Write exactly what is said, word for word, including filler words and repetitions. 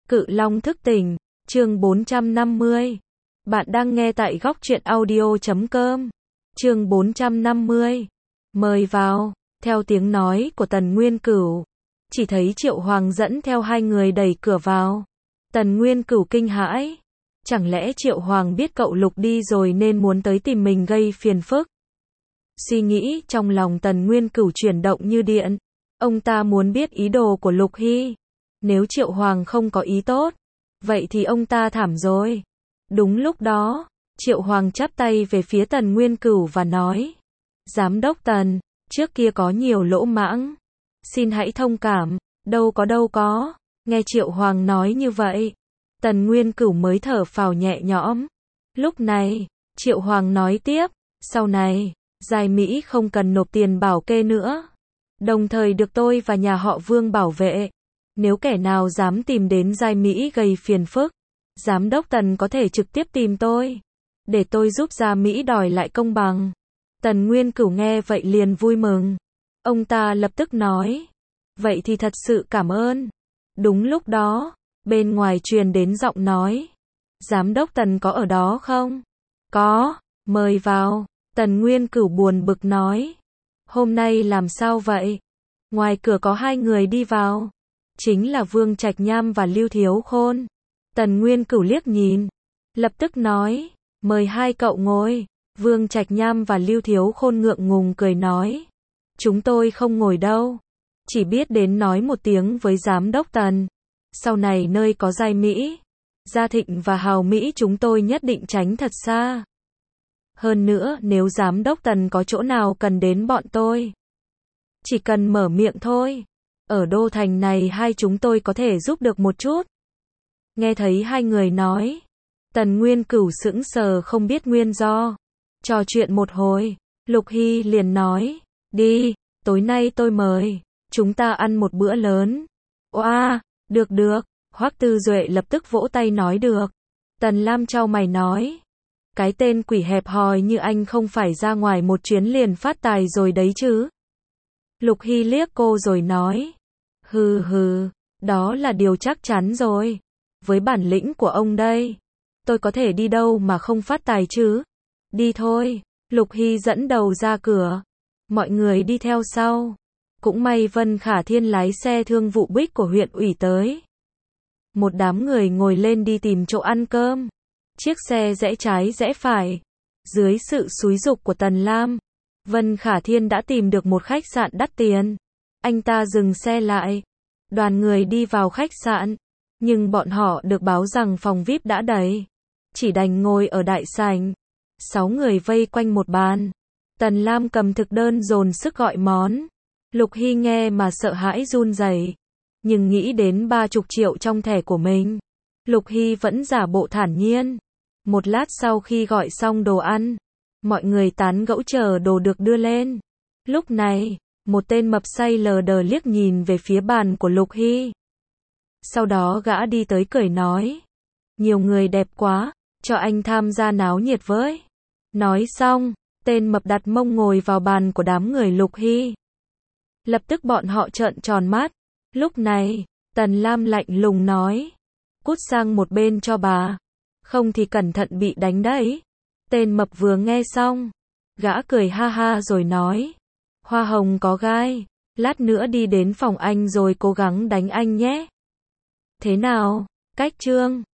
Cự Long thức tỉnh, chương bốn trăm năm mươi. Bạn đang nghe tại góc truyện audio chấm com. Chương bốn trăm năm mươi. Mời vào, theo tiếng nói của Tần Nguyên Cửu. Chỉ thấy Triệu Hoàng dẫn theo hai người đẩy cửa vào. Tần Nguyên Cửu kinh hãi. Chẳng lẽ Triệu Hoàng biết cậu Lục đi rồi nên muốn tới tìm mình gây phiền phức? Suy nghĩ trong lòng Tần Nguyên Cửu chuyển động như điện. Ông ta muốn biết ý đồ của Lục Hy. Nếu Triệu Hoàng không có ý tốt, vậy thì ông ta thảm rồi. Đúng lúc đó, Triệu Hoàng chắp tay về phía Tần Nguyên Cửu và nói: Giám đốc Tần, trước kia có nhiều lỗ mãng. Xin hãy thông cảm, đâu có đâu có. Nghe Triệu Hoàng nói như vậy, Tần Nguyên Cửu mới thở phào nhẹ nhõm. Lúc này, Triệu Hoàng nói tiếp: Sau này, Giai Mỹ không cần nộp tiền bảo kê nữa. Đồng thời được tôi và nhà họ Vương bảo vệ. Nếu kẻ nào dám tìm đến Giai Mỹ gây phiền phức, Giám đốc Tần có thể trực tiếp tìm tôi, để tôi giúp Giai Mỹ đòi lại công bằng. Tần Nguyên Cửu nghe vậy liền vui mừng. Ông ta lập tức nói: Vậy thì thật sự cảm ơn. Đúng lúc đó, bên ngoài truyền đến giọng nói: Giám đốc Tần có ở đó không? Có, mời vào. Tần Nguyên Cửu buồn bực nói: Hôm nay làm sao vậy? Ngoài cửa có hai người đi vào. Chính là Vương Trạch Nham và Lưu Thiếu Khôn. Tần Nguyên Cửu liếc nhìn, lập tức nói: Mời hai cậu ngồi. Vương Trạch Nham và Lưu Thiếu Khôn ngượng ngùng cười nói: Chúng tôi không ngồi đâu. Chỉ biết đến nói một tiếng với Giám đốc Tần. Sau này nơi có Giai Mỹ, Gia Thịnh và Hào Mỹ chúng tôi nhất định tránh thật xa. Hơn nữa nếu Giám đốc Tần có chỗ nào cần đến bọn tôi, chỉ cần mở miệng thôi. Ở đô thành này hai chúng tôi có thể giúp được một chút. Nghe thấy hai người nói, Tần Nguyên Cửu sững sờ không biết nguyên do. Trò chuyện một hồi, Lục Hy liền nói: Đi, tối nay tôi mời, chúng ta ăn một bữa lớn. Oa, được được. Hoắc Tư Duệ lập tức vỗ tay nói được. Tần Lam chau mày nói: Cái tên quỷ hẹp hòi như anh không phải ra ngoài một chuyến liền phát tài rồi đấy chứ? Lục Hy liếc cô rồi nói: Hừ hừ, đó là điều chắc chắn rồi. Với bản lĩnh của ông đây, tôi có thể đi đâu mà không phát tài chứ? Đi thôi. Lục Hy dẫn đầu ra cửa. Mọi người đi theo sau. Cũng may Vân Khả Thiên lái xe thương vụ Bích của huyện ủy tới. Một đám người ngồi lên đi tìm chỗ ăn cơm. Chiếc xe rẽ trái rẽ phải. Dưới sự xúi giục của Tần Lam, Vân Khả Thiên đã tìm được một khách sạn đắt tiền. Anh ta dừng xe lại. Đoàn người đi vào khách sạn. Nhưng bọn họ được báo rằng phòng vi ai pi đã đầy. Chỉ đành ngồi ở đại sảnh. Sáu người vây quanh một bàn. Tần Lam cầm thực đơn dồn sức gọi món. Lục Hy nghe mà sợ hãi run rẩy. Nhưng nghĩ đến ba chục triệu trong thẻ của mình, Lục Hy vẫn giả bộ thản nhiên. Một lát sau khi gọi xong đồ ăn, mọi người tán gẫu chờ đồ được đưa lên. Lúc này, một tên mập say lờ đờ liếc nhìn về phía bàn của Lục Hy. Sau đó gã đi tới cười nói: Nhiều người đẹp quá, cho anh tham gia náo nhiệt với. Nói xong, tên mập đặt mông ngồi vào bàn của đám người Lục Hy. Lập tức bọn họ trợn tròn mắt. Lúc này, Tần Lam lạnh lùng nói: Cút sang một bên cho bà, không thì cẩn thận bị đánh đấy. Tên mập vừa nghe xong, gã cười ha ha rồi nói: Hoa hồng có gai, lát nữa đi đến phòng anh rồi cố gắng đánh anh nhé. Thế nào, cách chương